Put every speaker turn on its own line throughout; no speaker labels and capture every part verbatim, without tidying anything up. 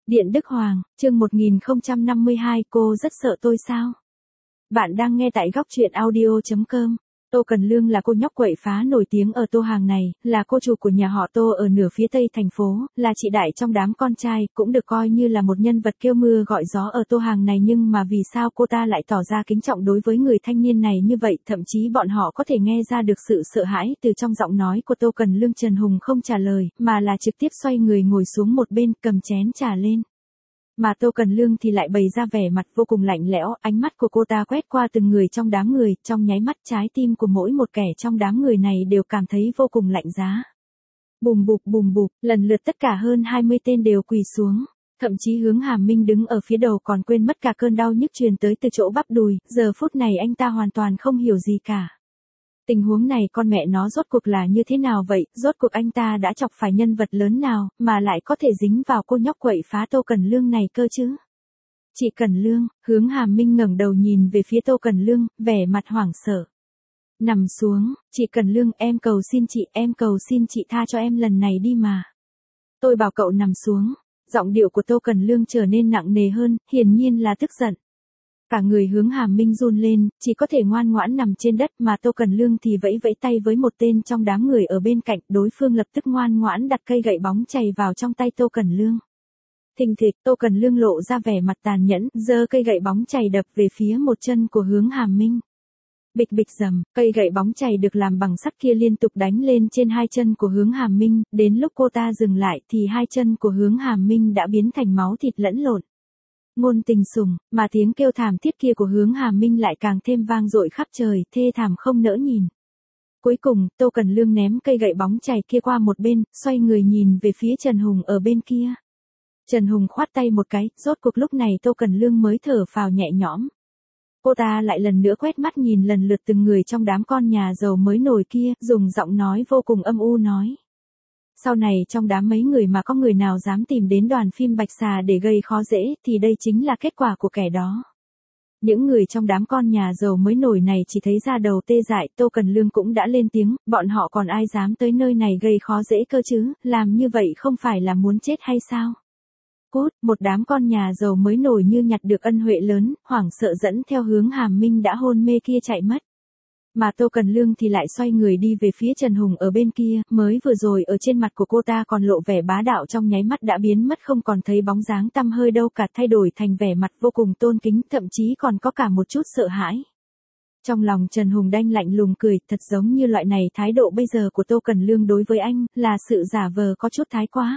Điện Đức Hoàng, chương một nghìn không trăm năm mươi hai, cô rất sợ tôi sao? Bạn đang nghe tại góc truyện audio chấm com. Tô Cần Lương là cô nhóc quậy phá nổi tiếng ở Tô Hàng này, là cô chủ của nhà họ Tô ở nửa phía tây thành phố, là chị đại trong đám con trai, cũng được coi như là một nhân vật kêu mưa gọi gió ở Tô Hàng này, nhưng mà vì sao cô ta lại tỏ ra kính trọng đối với người thanh niên này như vậy, thậm chí bọn họ có thể nghe ra được sự sợ hãi từ trong giọng nói của Tô Cần Lương. Trần Hùng không trả lời, mà là trực tiếp xoay người ngồi xuống một bên, cầm chén trà lên. Mà Tô Cần Lương thì lại bày ra vẻ mặt vô cùng lạnh lẽo, ánh mắt của cô ta quét qua từng người trong đám người, trong nháy mắt trái tim của mỗi một kẻ trong đám người này đều cảm thấy vô cùng lạnh giá. Bùm bụp bùm bụp, lần lượt tất cả hơn hai mươi tên đều quỳ xuống. Thậm chí Hướng Hà Minh đứng ở phía đầu còn quên mất cả cơn đau nhức truyền tới từ chỗ bắp đùi, giờ phút này anh ta hoàn toàn không hiểu gì cả. Tình huống này con mẹ nó rốt cuộc là như thế nào vậy, rốt cuộc anh ta đã chọc phải nhân vật lớn nào, mà lại có thể dính vào cô nhóc quậy phá Tô Cần Lương này cơ chứ? Chị Cần Lương, Hướng Hà Minh ngẩng đầu nhìn về phía Tô Cần Lương, vẻ mặt hoảng sợ. Nằm xuống, chị Cần Lương, em cầu xin chị, em cầu xin chị tha cho em lần này đi mà. Tôi bảo cậu nằm xuống, giọng điệu của Tô Cần Lương trở nên nặng nề hơn, hiển nhiên là tức giận. Cả người Hướng Hà Minh run lên, chỉ có thể ngoan ngoãn nằm trên đất, mà Tô Cần Lương thì vẫy vẫy tay với một tên trong đám người ở bên cạnh, đối phương lập tức ngoan ngoãn đặt cây gậy bóng chày vào trong tay Tô Cần Lương. Thình thịch, Tô Cần Lương lộ ra vẻ mặt tàn nhẫn, giơ cây gậy bóng chày đập về phía một chân của Hướng Hà Minh. Bịch bịch rầm, cây gậy bóng chày được làm bằng sắt kia liên tục đánh lên trên hai chân của Hướng Hà Minh, đến lúc cô ta dừng lại thì hai chân của Hướng Hà Minh đã biến thành máu thịt lẫn lộn. Ngôn tình sủng, mà tiếng kêu thảm thiết kia của Hướng Hà Minh lại càng thêm vang dội khắp trời, thê thảm không nỡ nhìn. Cuối cùng, Tô Cần Lương ném cây gậy bóng chày kia qua một bên, xoay người nhìn về phía Trần Hùng ở bên kia. Trần Hùng khoát tay một cái, rốt cuộc lúc này Tô Cần Lương mới thở phào nhẹ nhõm. Cô ta lại lần nữa quét mắt nhìn lần lượt từng người trong đám con nhà giàu mới nổi kia, dùng giọng nói vô cùng âm u nói. Sau này trong đám mấy người mà có người nào dám tìm đến đoàn phim Bạch Xà để gây khó dễ, thì đây chính là kết quả của kẻ đó. Những người trong đám con nhà giàu mới nổi này chỉ thấy da đầu tê dại, Tô Cần Lương cũng đã lên tiếng, bọn họ còn ai dám tới nơi này gây khó dễ cơ chứ, làm như vậy không phải là muốn chết hay sao? Cút, một đám con nhà giàu mới nổi như nhặt được ân huệ lớn, hoảng sợ dẫn theo Hướng Hà Minh đã hôn mê kia chạy mất. Mà Tô Cần Lương thì lại xoay người đi về phía Trần Hùng ở bên kia, mới vừa rồi ở trên mặt của cô ta còn lộ vẻ bá đạo, trong nháy mắt đã biến mất không còn thấy bóng dáng tăm hơi đâu cả, thay đổi thành vẻ mặt vô cùng tôn kính, thậm chí còn có cả một chút sợ hãi. Trong lòng Trần Hùng đanh lạnh lùng cười, thật giống như loại này thái độ bây giờ của Tô Cần Lương đối với anh, là sự giả vờ có chút thái quá.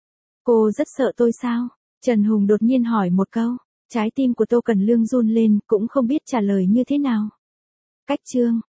Cô rất sợ tôi sao? Trần Hùng đột nhiên hỏi một câu, trái tim của Tô Cần Lương run lên, cũng không biết trả lời như thế nào. Cách chương